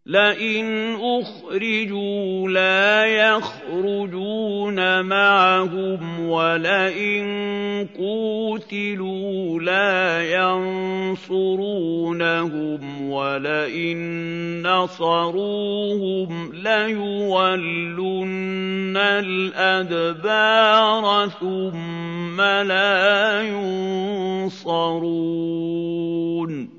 لئن أخرجوا لا يخرجون معهم ولئن قوتلوا لا ينصرونهم ولئن نصروهم ليولن الأدبار ثم لا ينصرون